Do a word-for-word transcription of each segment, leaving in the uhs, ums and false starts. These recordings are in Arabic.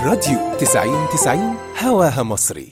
الراديو تسعين تسعين هواها مصري.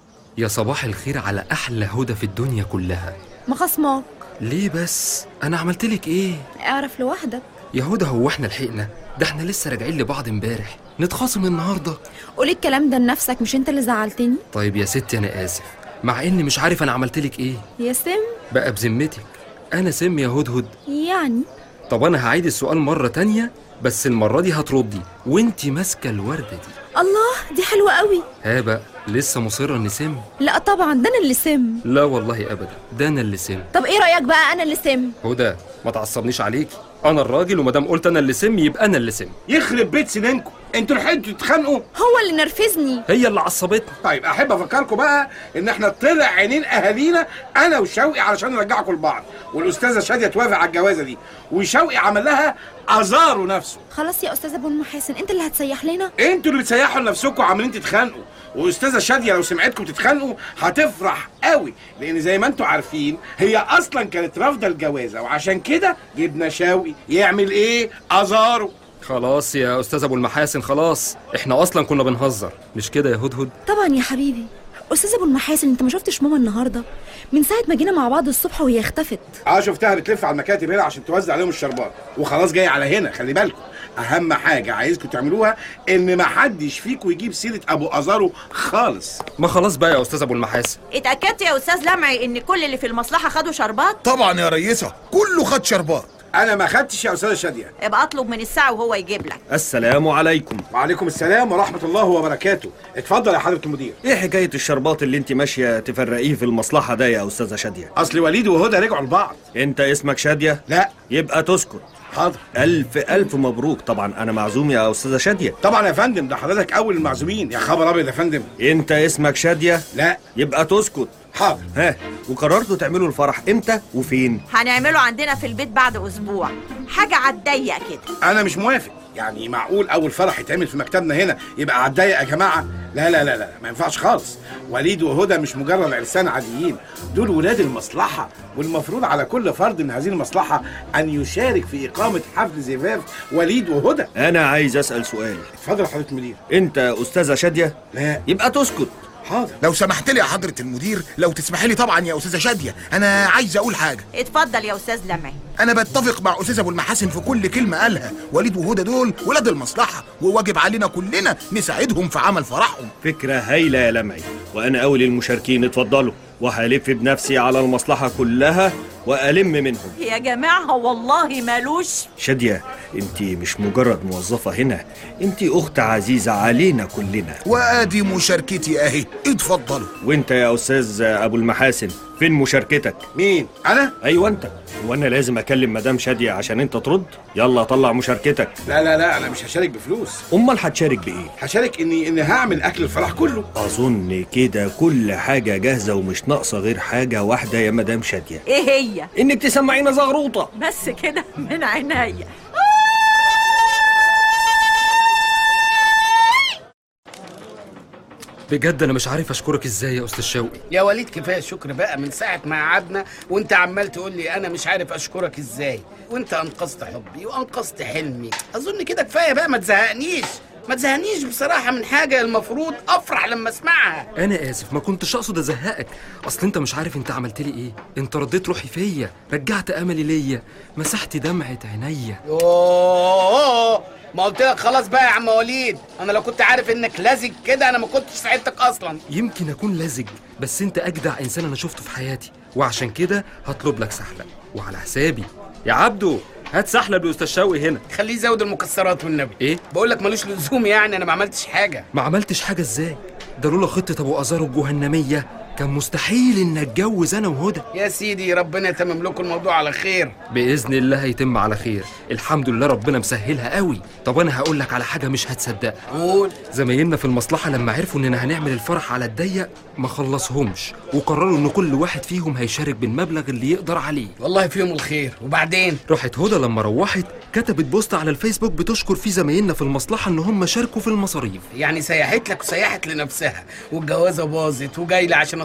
يا صباح الخير على أحلى هدى في الدنيا كلها. ما خصمك ليه بس؟ أنا عملتلك إيه؟ اعرف لوحدك. يا هدى هو إحنا لحقنا؟ ده إحنا لسه راجعين لبعض امبارح، نتخاصم النهاردة؟ قولي الكلام ده لنفسك، مش انت اللي زعلتني. طيب يا ستي أنا آسف، مع إني مش عارف أنا عملتلك إيه. يا سم بقى بذمتك أنا سم يا هدهد؟ يعني طب أنا هعيد السؤال مرة تانية، بس المرة دي هتردي وإنتي ماسكة الوردة دي. الله، دي حلوة قوي. ها بقى لسه مصرة إني سم؟ لا طبعا، ده انا اللي سم. لا والله أبدا، ده أنا اللي سم. طب ايه رأيك بقى انا اللي سم؟ هدى ما تعصبنيش عليكي، أنا الراجل ومادام قلت أنا اللي سم يبقى أنا اللي سم. يخرب بيت سنينكم، انتوا لحقتوا تتخانقوا؟ هو اللي نرفزني. هي اللي عصبتني. طيب احب افكركم بقى ان احنا طلع عينين اهالينا انا وشوقي علشان نرجعكم لبعض، والاستاذه شاديه توافق على الجوازه دي، وشوقي عمل لها ازاره نفسه. خلاص يا استاذ ابو المحاسن، انت اللي هتسيح لنا. انتوا اللي بتسيحوا لنفسكم وعمالين تتخانقوا، واستاذه شاديه لو سمعتكم تتخانقوا هتفرح قوي، لان زي ما انتوا عارفين هي اصلا كانت رافضه الجوازه، وعشان كده جبنا شوقي يعمل ايه؟ ازاره. خلاص يا استاذ ابو المحاسن، خلاص احنا اصلا كنا بنهزر، مش كده يا هدهد؟ طبعا يا حبيبي. استاذ ابو المحاسن، انت ما شفتش ماما النهارده؟ من ساعه ما جينا مع بعض الصبح وهي اختفت. اه شفتها بتلف على المكاتب هنا عشان توزع عليهم الشربات، وخلاص جايه على هنا. خلي بالكم، اهم حاجه عايزكم تعملوها ان ما حدش فيكم يجيب سيره ابو ازارو خالص. ما خلاص بقى يا استاذ ابو المحاسن. اتاكدت يا استاذ لمعي ان كل اللي في المصلحه خدوا شربات؟ طبعا يا ريسه، كله خد شربات. انا ما خدتش يا استاذه شاديه. ابقى اطلب من الساعه وهو يجيب لك. السلام عليكم. وعليكم السلام ورحمه الله وبركاته. اتفضل يا حضره المدير. ايه حكايه الشربات اللي انت ماشيه تفرقيه في المصلحه ده يا استاذه شاديه؟ اصل وليد وهدى رجعوا لبعض. انت اسمك شاديه؟ لا. يبقى تسكت. حاضر. الف الف مبروك. طبعا انا معزوم يا استاذه شاديه. طبعا يا فندم، ده حضرتك اول المعزومين. يا خبر ابيض يا فندم. انت اسمك شاديه؟ لا. يبقى تسكت. حاضر. ها، وقررتوا تعملوا الفرح امتى وفين؟ هنعمله عندنا في البيت بعد اسبوع، حاجه عالضيق كده. انا مش موافق، يعني معقول اول فرح يتعمل في مكتبنا هنا يبقى عالضيق يا جماعه؟ لا لا لا لا، ما ينفعش خالص. وليد وهدى مش مجرد عرسان عاديين، دول ولاد المصلحه، والمفروض على كل فرد من هذه المصلحه ان يشارك في اقامه حفل زفاف وليد وهدى. انا عايز اسال سؤال. اتفضل يا حضره المدير. انت استاذه شاديه؟ لا. يبقى تسكت. حاضر. لو سمحت لي يا حضرة المدير، لو تسمحي لي طبعا يا أستاذة شادية، أنا عايز أقول حاجة. اتفضل يا أستاذ لمعي. أنا بتفق مع أستاذ أبو المحاسن في كل كلمة قالها. وليد وهدى دول ولاد المصلحة، وواجب علينا كلنا نساعدهم في عمل فرحهم. فكرة هايلة يا لمعي، وأنا أول المشاركين. اتفضلوا، وهلف بنفسي على المصلحة كلها وألم منهم. يا جماعة والله مالوش. شادية، انت مش مجرد موظفة هنا، انت أخت عزيزة علينا كلنا. وآدي مشاركتي أهي، اتفضلوا. وانت يا أستاذ أبو المحاسن، فين مشاركتك؟ مين؟ أنا؟ أيوة أنت. وأنا لازم أكلم مدام شادية عشان أنت ترد؟ يلا طلع مشاركتك. لا لا لا، أنا مش هشارك بفلوس. أمال هتشارك بإيه؟ هشارك إني إني هعمل أكل الفرح كله. أظن كده كل حاجة جاهزة ومش ناقصة غير حاجة واحدة يا مدام شادية. إيه هي؟ إنك تسمعينا زغروطة. بس كده من عينيا. بجد انا مش عارف اشكرك ازاي يا استاذ شوقي. يا وليد كفايه شكر بقى، من ساعه ما قعدنا وانت عمال تقول لي انا مش عارف اشكرك ازاي، وانت انقذت حبي وانقذت حلمي. اظن كده كفايه بقى، ما تزهقنيش ما تزهقنيش بصراحه من حاجه المفروض افرح لما اسمعها. انا اسف، ما كنتش اقصد ازهقك، اصل انت مش عارف انت عملت لي ايه. انت رديت روحي فيا، رجعت املي ليا، مسحت دمعه عينيا. يوه، ما قلت لك خلاص بقى يا عم وليد، انا لو كنت عارف انك لزج كده انا ما كنتش ساعدتك اصلا. يمكن اكون لزج، بس انت اجدع انسان انا شفته في حياتي، وعشان كده هطلب لك سحله وعلى حسابي. يا عبدو هات سحله لاستاذ شوقي هنا. خليه يزود المكسرات والنبي. ايه؟ بقول لك ملوش لزوم، يعني انا ما عملتش حاجه. ما عملتش حاجه ازاي؟ ده لولا خطه ابو ازارو الجهنميه كان مستحيل ان اتجوز انا وهدى. يا سيدي ربنا يتمم لكم الموضوع على خير. باذن الله هيتم على خير، الحمد لله ربنا مسهلها قوي. طب انا هقول لك على حاجه مش هتصدقها. قول. زمايلنا في المصلحه لما عرفوا اننا هنعمل الفرح على الضيق ما خلصهمش، وقرروا ان كل واحد فيهم هيشارك بالمبلغ اللي يقدر عليه. والله فيهم الخير. وبعدين راحت هدى لما روحت كتبت بوست على الفيسبوك بتشكر فيه زمايلنا في المصلحه ان هم شاركوا في المصاريف. يعني سيحت لك وسيحت لنفسها، والجوازه باظت وجاي لي عشان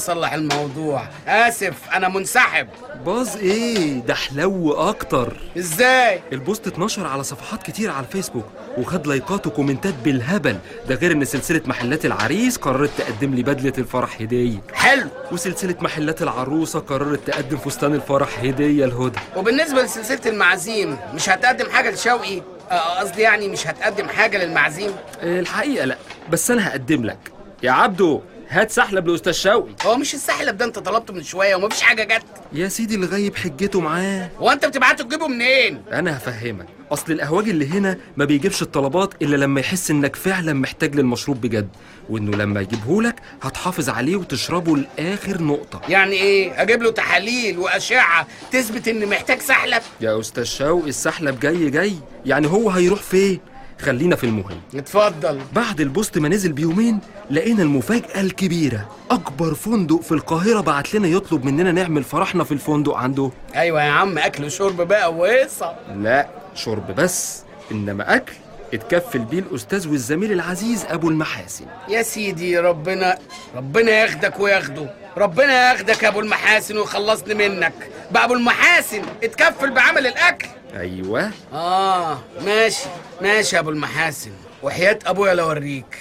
اصلح الموضوع. اسف انا منسحب. باظ ايه ده؟ حلو اكتر. ازاي؟ البوست اتنشر على صفحات كتير على الفيسبوك وخد لايكات وكومنتات بالهبل، ده غير ان سلسله محلات العريس قررت تقدم لي بدله الفرح هديه. حلو. وسلسله محلات العروسه قررت تقدم فستان الفرح هديه لهدى. وبالنسبه لسلسله المعازيم مش هتقدم حاجه لشوقي؟ قصدي يعني مش هتقدم حاجه للمعازيم؟ الحقيقه لا، بس انا هقدم لك يا عبدو. هات سحلب لاستاذ شوقي. هو مش السحلب ده انت طلبته من شويه ومفيش حاجه جت؟ يا سيدي اللي غايب حجته معاه. هو انت بتبعته تجيبه منين؟ انا هفهمك. اصل القهواجي اللي هنا ما بيجيبش الطلبات الا لما يحس انك فعلا محتاج للمشروب بجد، وانه لما يجيبهولك هتحافظ عليه وتشربه لاخر نقطه. يعني ايه؟ اجيب له تحاليل واشعه تثبت اني محتاج سحلب؟ يا استاذ شوقي السحلب جاي جاي، يعني هو هيروح فين؟ خلينا في المهم. اتفضل. بعد البوست ما نزل بيومين لقينا المفاجأة الكبيرة. أكبر فندق في القاهرة بعت لنا يطلب مننا نعمل فرحنا في الفندق عنده. أيوة يا عم، أكل وشرب بقى وهيصة. لا شرب بس، إنما أكل اتكفل بيه الأستاذ والزميل العزيز أبو المحاسن. يا سيدي ربنا ربنا ياخدك وياخده، ربنا ياخدك يا أبو المحاسن ويخلصني منك. بقى أبو المحاسن اتكفل بعمل الأكل. أيوة. آه ماشي ماشي يا أبو المحاسن، وحياة أبويا لوريك.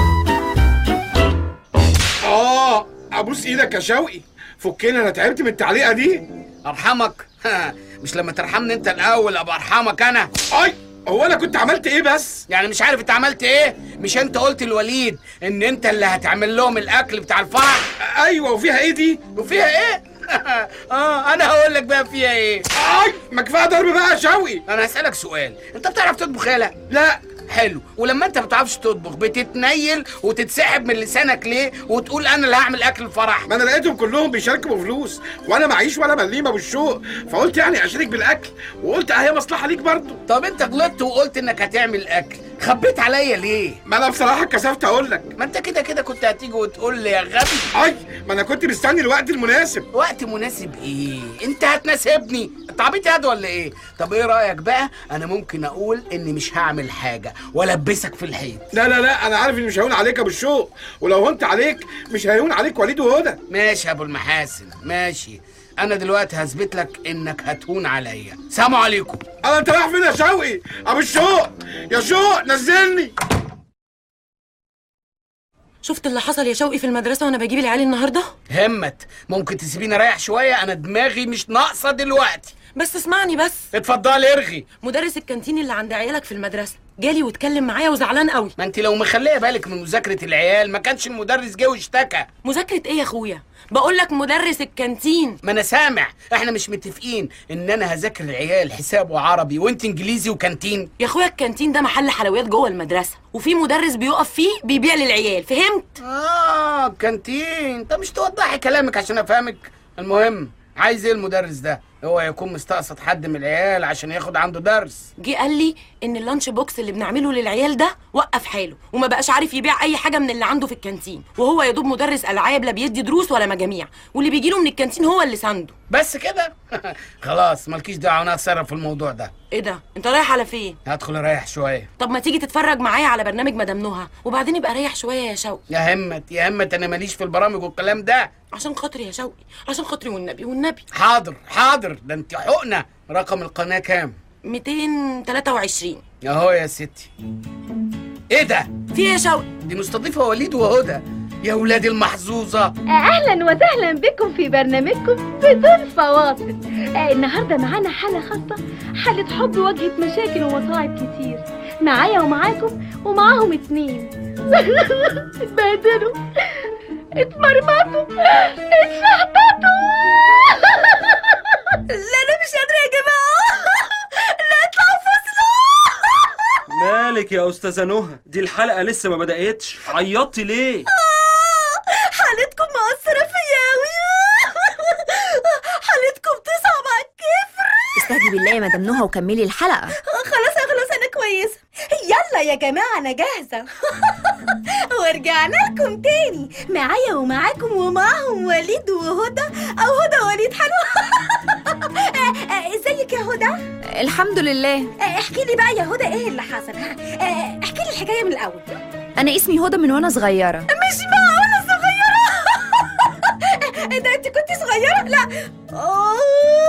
آه أبوس إيدك يا شوقي، فكنا، أنا تعبت من التعليقة دي. أرحمك؟ مش لما ترحمني أنت الأول أبقى أرحمك أنا؟ أي هو أنا كنت عملت إيه بس؟ يعني مش عارف أنت عملت إيه؟ مش أنت قلت لوليد إن أنت اللي هتعمل لهم الأكل بتاع الفرح؟ أيوة، وفيها إيه دي؟ وفيها إيه؟ اه انا هقول لك بقى فيها ايه. اي ما كفايه ضرب بقى يا شوقي. انا هسالك سؤال، انت بتعرف تطبخ يالا؟ لا. حلو. ولما انت ما بتعرفش تطبخ بتتنيل وتتسحب من لسانك ليه وتقول انا اللي هعمل اكل الفرح؟ ما انا لقيتهم كلهم بيشاركوا بفلوس وانا معيش ولا مليمه بالشوق، فقلت يعني اشارك بالاكل، وقلت اهي مصلحه ليك برضه. طب انت غلطت وقلت انك هتعمل اكل، خبيت عليا ليه؟ ما انا بصراحه اتكسفت اقول لك. ما انت كده كده كنت هتيجي وتقول لي يا غبي. اي ما انا كنت مستني الوقت المناسب. وقت مناسب ايه؟ انت هتناسبني؟ انت عبيط ياد ولا ايه؟ طب ايه رايك بقى؟ انا ممكن اقول اني مش هعمل حاجه والبسك في الحيط. لا لا لا، انا عارف اني مش هيهون عليك يا ابو الشوق، ولو هونت عليك مش هيهون عليك وليد وهدى. ماشي يا ابو المحاسن ماشي، انا دلوقتي هثبت لك انك هتهون عليا. سلام عليكم. انا انت رايح فين يا شوقي؟ ابو الشوق يا شوق نزلني. شفت اللي حصل يا شوقي في المدرسه وانا بجيب العيال النهارده؟ همت، ممكن تسيبيني اريح شويه؟ انا دماغي مش ناقصه دلوقتي. بس اسمعني بس. اتفضلي ارغي. مدرس الكانتين اللي عند عيالك في المدرسه جالي واتكلم معايا وزعلان قوي. ما انت لو مخليه بالك من مذاكره العيال ما كانش المدرس جه واشتكى. مذاكره ايه يا اخويا؟ بقول لك مدرس الكانتين. ما انا سامع، احنا مش متفقين ان انا هذاكر العيال حساب وعربي وانت انجليزي وكانتين؟ يا اخويا الكانتين ده محل حلويات جوه المدرسه، وفي مدرس بيقف فيه بيبيع للعيال، فهمت؟ اه كانتين. طب مش توضحي كلامك عشان افهمك. المهم عايز ايه المدرس ده؟ هو يكون مستقصد حد من العيال عشان ياخد عنده درس؟ جه قال لي ان اللانش بوكس اللي بنعمله للعيال ده وقف حاله وما بقاش عارف يبيع اي حاجه من اللي عنده في الكانتين، وهو يا دوب مدرس العاب لا بيدي دروس ولا مجاميع، واللي بيجي له من الكانتين هو اللي سانده. بس كده؟ خلاص مالكيش دعوه، انا هتصرف في الموضوع ده. ايه ده؟ انت رايح على فين؟ هدخل اريح شويه. طب ما تيجي تتفرج معايا على برنامج مدام نهى وبعدين يبقى ريح شويه يا شوقي. يا همت يا همت، انا ماليش في البرامج والكلام ده. عشان خاطري يا شوقي، عشان خاطري والنبي والنبي. حاضر حاضر، ده انت حقنه. رقم القناه كام؟ مئتين وتلاتة وعشرين. اهو يا ستي. ايه ده؟ في ايه يا شوقي؟ دي مستضيفه وليد وهدى. يا ولادي المحظوظه، اهلا وسهلا بكم في برنامجكم بدون فواصل. آه النهارده معانا حاله خاصه، حاله حب واجهت مشاكل ومصاعب كتير، معايا ومعاكم ومعاهم اتنين. اتبهدلوا، اتمرمطوا، اتشحططوا. لا انا مش قادره يا جماعه، لا اطلعوا فصلوا. مالك يا استاذه نهى؟ دي الحلقه لسه ما بداتش، عيطتي ليه؟ حالتكم مؤثره فيا قوي، حالتكم تصعب على الكفر. استهدي بالله يا مدام نهى وكملي الحلقه. خلاص خلاص انا كويسه. يلا يا جماعه انا جاهزه. ورجعنا لكم تاني، معايا ومعاكم ومعاهم وليد وهدى، او هدى وليد. حلو. ازيك يا هدى؟ الحمد لله. احكي لي بقى يا هدى ايه اللي حصل. احكي لي الحكايه من الاول. انا اسمي هدى من وانا صغيره. مش معقوله صغيره. ايه ده؟ انت كنت صغيرة؟ لا أوه.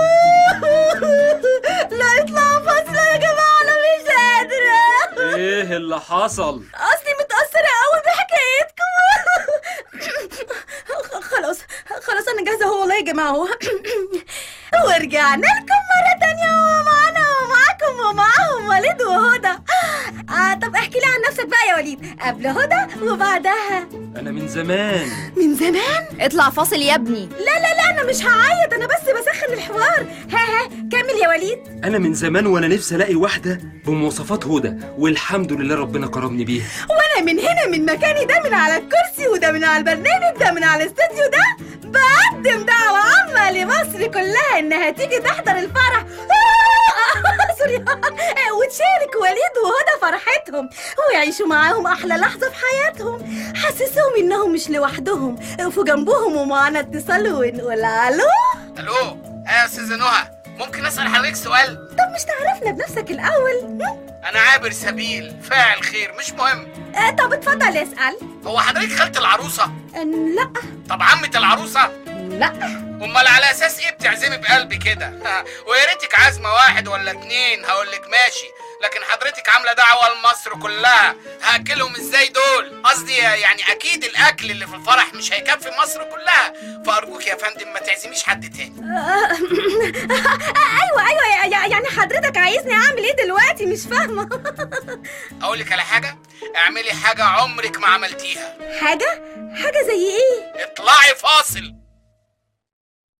لا اطلعوا فاصل يا جماعة، انا مش قادرة. ايه اللي حصل؟ اصلي متأثرة قوي بحكايتكم. خلاص خلاص انا جاهزة اهو والله يا جماعة اهو. ورجعنا لكم مرة تانية ومعانا ومعاكم ومعاهم وليد وهدى. آه طب احكي لي عن نفسك بقى يا وليد، قبل هدى وبعدها. انا من زمان. من زمان؟ اطلع فاصل يا ابني. لا لا لا انا مش هعيط، انا بس بسخن الحوار. ها ها كمل يا وليد. انا من زمان وانا نفسي الاقي واحده بمواصفات هدى، والحمد لله ربنا كرمني بيها. وانا من هنا من مكاني ده، من على الكرسي وده من على البرنامج ده من على الاستوديو ده، بقدم دعوة عامة لمصر كلها انها تيجي تحضر الفرح سوري وتشارك وليد وهدى فرحتهم ويعيشوا معاهم احلى لحظة في حياتهم. حسسهم انهم مش لوحدهم، وقفوا جنبهم ومعانا اتصال ونقول الو. الو يا استاذه نهى، ممكن اسال حضرتك سؤال؟ طب مش تعرفنا بنفسك الاول؟ انا عابر سبيل فاعل خير، مش مهم. آه طب اتفضل اسال. هو حضرتك خالة العروسه؟ آه لا. طب عمة العروسه؟ لا. امال على اساس ايه بتعزمي بقلبي كده؟ ويا ريتك عازمه واحد ولا اتنين هقولك ماشي، لكن حضرتك عامله دعوه لمصر كلها، هاكلهم ازاي دول؟ قصدي يعني اكيد الاكل اللي في الفرح مش هيكفي مصر كلها، فارجوك يا فندم ما تعزميش حد تاني. ايوه ايوه يعني حضرتك عايزني اعمل ايه دلوقتي؟ مش فاهمه. اقولك على حاجه، اعملي حاجه عمرك ما عملتيها. حاجه؟ حاجه زي ايه؟ اطلعي فاصل.